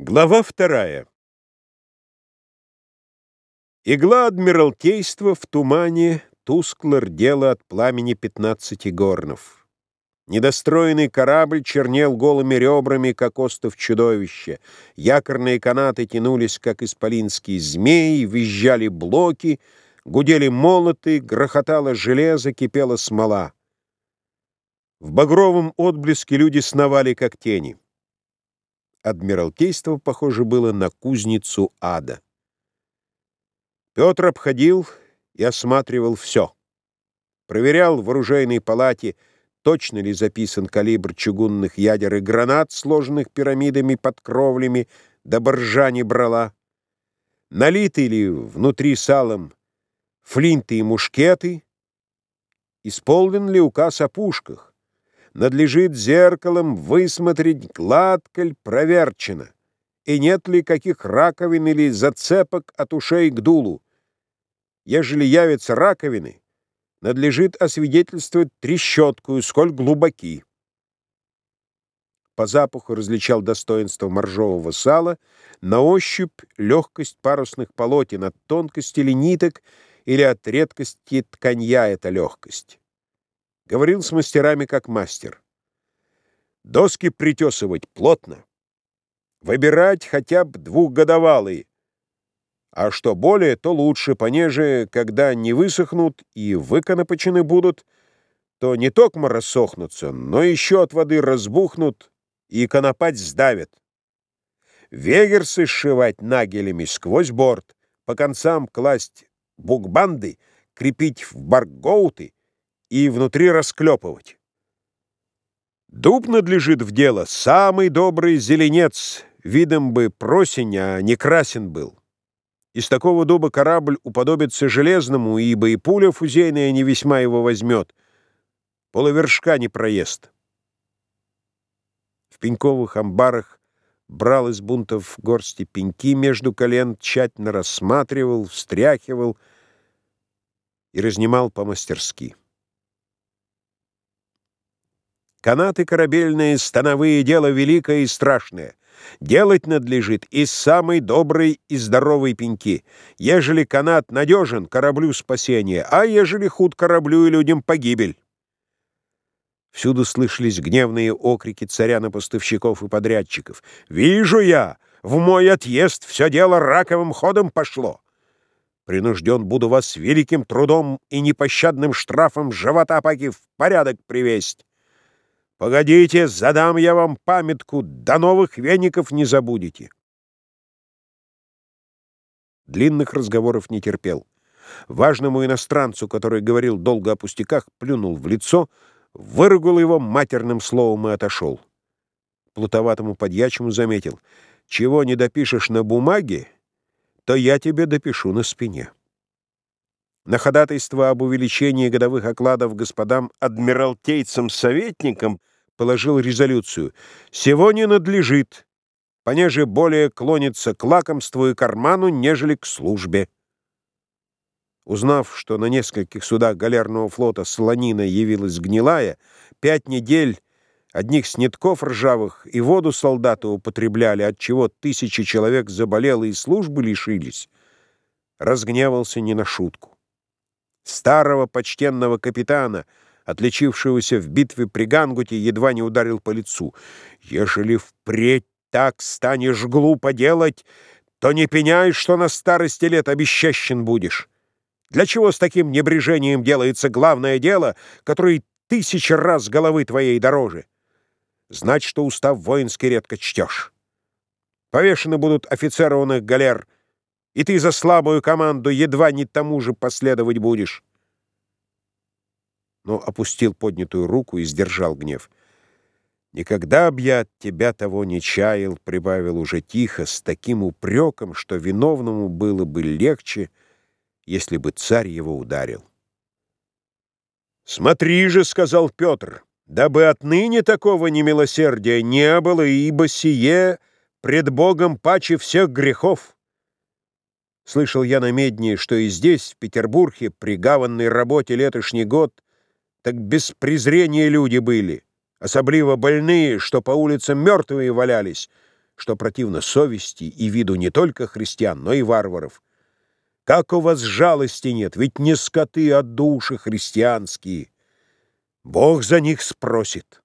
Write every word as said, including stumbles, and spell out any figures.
Глава вторая. Игла Адмиралтейства в тумане тускло рдела от пламени пятнадцати горнов. Недостроенный корабль чернел голыми ребрами, как остов чудовища. Якорные канаты тянулись, как исполинские змеи, визжали блоки, гудели молоты, грохотало железо, кипела смола. В багровом отблеске люди сновали, как тени. Адмиралтейство похоже было на кузницу ада. Петр обходил и осматривал все. Проверял в оружейной палате, точно ли записан калибр чугунных ядер и гранат, сложенных пирамидами под кровлями, да боржа не брала. Налиты ли внутри салом флинты и мушкеты, исполнен ли указ о пушках. Надлежит зеркалом высмотреть, гладко ли проверчено, и нет ли каких раковин или зацепок от ушей к дулу. Ежели явятся раковины, надлежит освидетельствовать трещоткую, сколь глубоки. По запаху различал достоинство моржового сала, на ощупь легкость парусных полотен, от тонкости ли ниток или от редкости тканья эта легкость. Говорил с мастерами как мастер. Доски притесывать плотно. Выбирать хотя бы двухгодовалые. А что более, то лучше, понеже, когда не высохнут и выконопочены будут, то не токмо рассохнутся, но еще от воды разбухнут и конопать сдавят. Вегерсы сшивать нагелями сквозь борт, по концам класть букбанды, крепить в баргоуты и внутри расклепывать. Дуб надлежит в дело, самый добрый зеленец, видом бы просень, а не красен был. Из такого дуба корабль уподобится железному, ибо и пуля фузейная не весьма его возьмет, полувершка не проест. В пеньковых амбарах брал из бунтов горсти пеньки между колен, тщательно рассматривал, встряхивал и разнимал по-мастерски. Канаты корабельные, становые — дело великое и страшное. Делать надлежит из самой доброй и здоровой пеньки. Ежели канат надежен, кораблю спасение, а ежели худ, кораблю и людям погибель. Всюду слышались гневные окрики царя на поставщиков и подрядчиков. «Вижу я! В мой отъезд все дело раковым ходом пошло. Принужден буду вас великим трудом и непощадным штрафом живота паки в порядок привесть. Погодите, задам я вам памятку, до новых веников не забудете». Длинных разговоров не терпел. Важному иностранцу, который говорил долго о пустяках, плюнул в лицо, выругал его матерным словом и отошел. Плутоватому подьячему заметил: «Чего не допишешь на бумаге, то я тебе допишу на спине». На ходатайство об увеличении годовых окладов господам адмиралтейцам-советникам положил резолюцию: «Сего не надлежит, понеже более клонится к лакомству и карману, нежели к службе». Узнав, что на нескольких судах галерного флота солонина явилась гнилая, пять недель одних снитков ржавых и воду солдаты употребляли, отчего тысячи человек заболело и службы лишились, разгневался не на шутку. Старого почтенного капитана, отличившегося в битве при Гангуте, едва не ударил по лицу. «Ежели впредь так станешь глупо делать, то не пеняй, что на старости лет обесчещен будешь. Для чего с таким небрежением делается главное дело, которое тысячи раз головы твоей дороже? Знать, что устав воинский редко чтешь. Повешены будут офицеры оных галер, и ты за слабую команду едва не тому же последовать будешь». Но опустил поднятую руку и сдержал гнев. «Никогда б я от тебя того не чаял», — прибавил уже тихо, с таким упреком, что виновному было бы легче, если бы царь его ударил. «Смотри же», — сказал Петр, — «дабы отныне такого немилосердия не было, ибо сие пред Богом паче всех грехов. Слышал я на медне, что и здесь, в Петербурге, при гаванной работе летошний год, так без презрения люди были, особливо больные, что по улицам мертвые валялись, что противно совести и виду не только христиан, но и варваров. Как у вас жалости нет, ведь не скоты, а души христианские. Бог за них спросит».